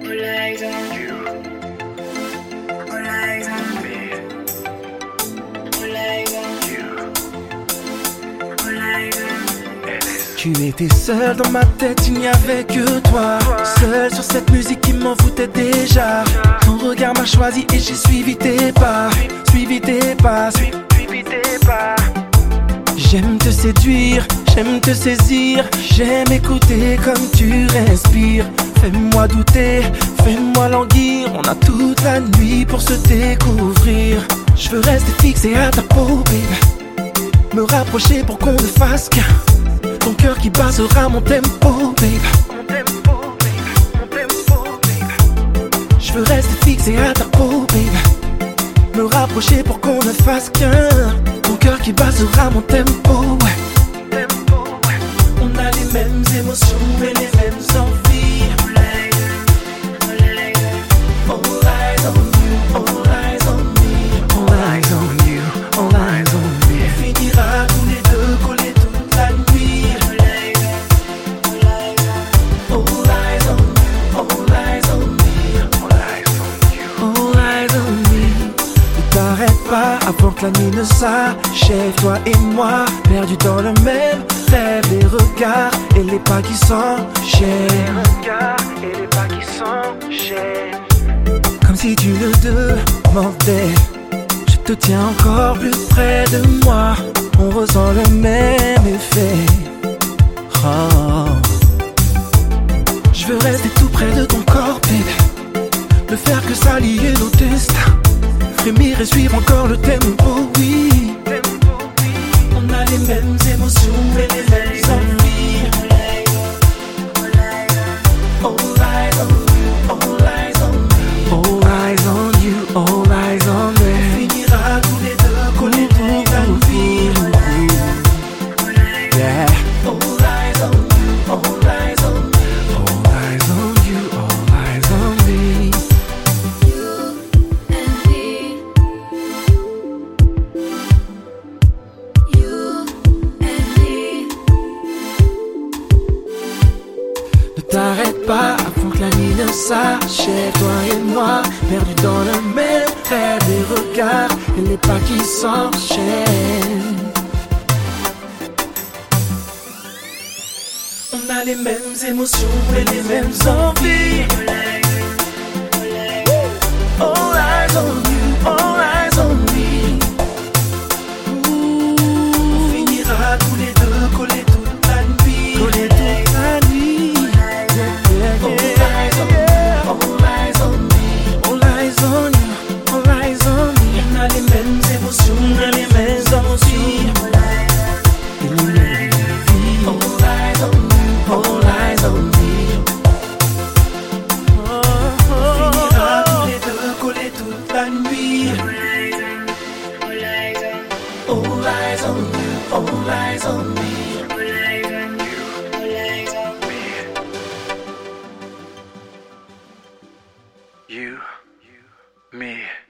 Tu étais seul dans ma tête, il n'y avait que toi. Seul sur cette musique qui m'en foutait déjà. Ton regard m'a choisi et j'ai suivi tes pas. Suivi tes pas, suivi tes pas. J'aime te séduire, j'aime te saisir. J'aime écouter comme tu respires. Fais-moi douter, fais-moi languir. On a toute la nuit pour se découvrir. Je veux rester fixé à ta peau, babe. Me rapprocher pour qu'on ne fasse qu'un. Ton cœur qui bat sera mon tempo, babe. Mon tempo, babe. Mon tempo, babe. Je veux rester fixé à ta peau, babe. Me rapprocher pour qu'on ne fasse qu'un. Ton cœur qui bat sera mon tempo, ouais. Tempo, ouais. On a les mêmes émotions et les mêmes envies. All eyes on you, all eyes on me. All eyes on you, all eyes on me. On finira tous les deux collés toute la nuit. All eyes on you, all eyes on me. All eyes on you, all eyes on me. Ne t'arrête pas avant que la nuit ne s'achève. Toi et moi, perdus dans le même rêve. Les regards et les pas qui s'enchaînent. Les regards et les pas qui s'enchaînent. Comme si tu le demandais. Je te tiens encore plus près de moi. On ressent le même effet. Oh. Je veux rester tout près de ton corps, baby. Ne faire que s'allier nos destins. Frémir et suivre encore le tempo, oui. On a les mêmes émotions et les mêmes envies. All eyes on you, all eyes on me. All eyes on you, all eyes on me. On finira tous les deux collés toute la nuit. Yeah. All eyes on you, all eyes on me. All eyes on you, all eyes on me. You and me. You and me. Ne t'arrête pas avant que la nuit ne s'achève. Toi et moi, perdus dans le même rêve. Les regards et les pas qui s'enchaînent. On a les mêmes émotions et les mêmes envies. All eyes on you, all eyes on me. On finira tous les deux collés toute la nuit. Collés toute la nuit. All eyes on you, all eyes on me. All eyes on you, all eyes on me. On a les mêmes émotions, on a les mêmes envies. Et les mêmes vies. All eyes on you, all eyes on me. On finira tous les deux collés toute la nuit. All eyes on you, all eyes on me. You, me.